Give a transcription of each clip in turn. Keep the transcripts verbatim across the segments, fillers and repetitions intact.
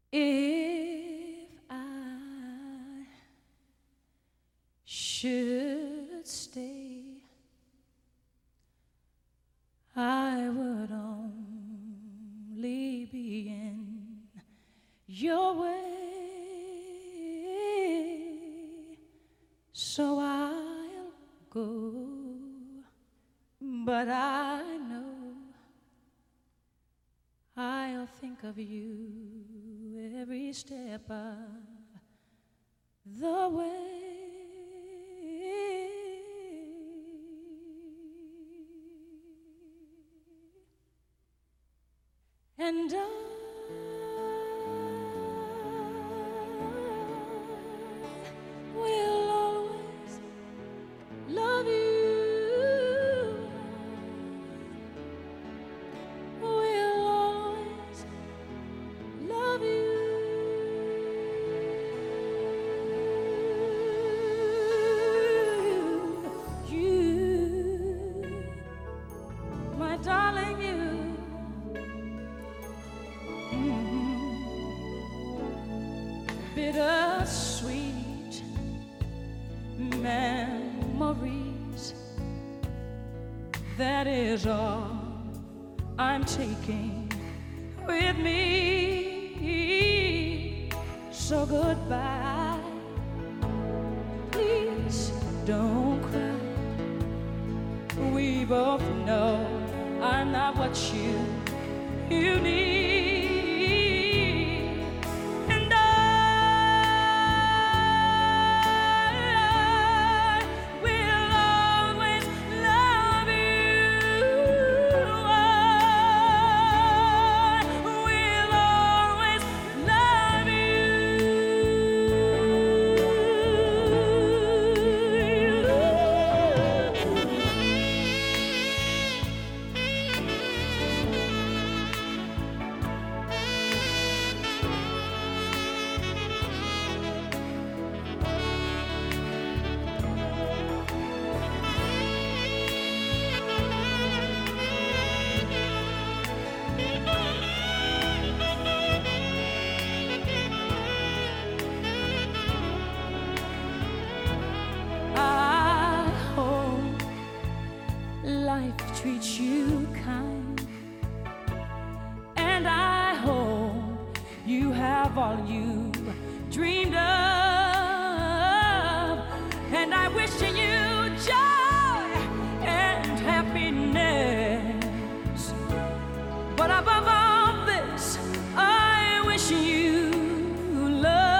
If I should stay, I would only be in your way, so I'll go, but I know I'll think of you every step of the way. And I will always love you. Will always love you. You, my darling, you. Bittersweet memories, that is all I'm taking with me. So goodbye, please don't cry. We both know I'm not what you, you need. Life treats you kind, and I hope you have all you dreamed of, and I wish you joy and happiness, but above all this, I wish you love.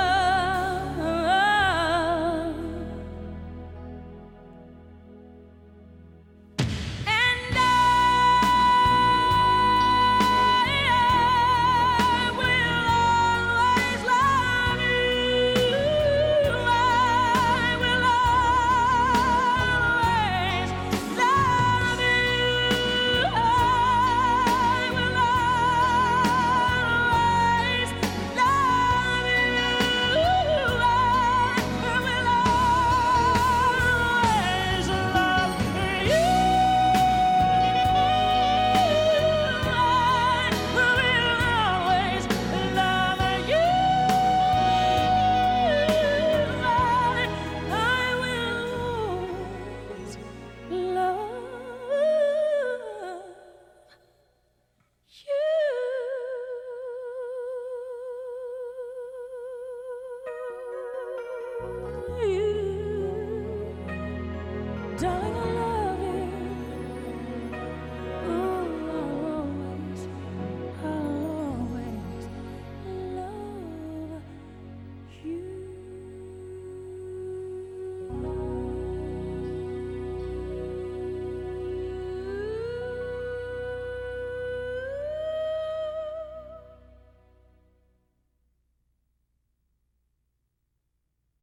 You.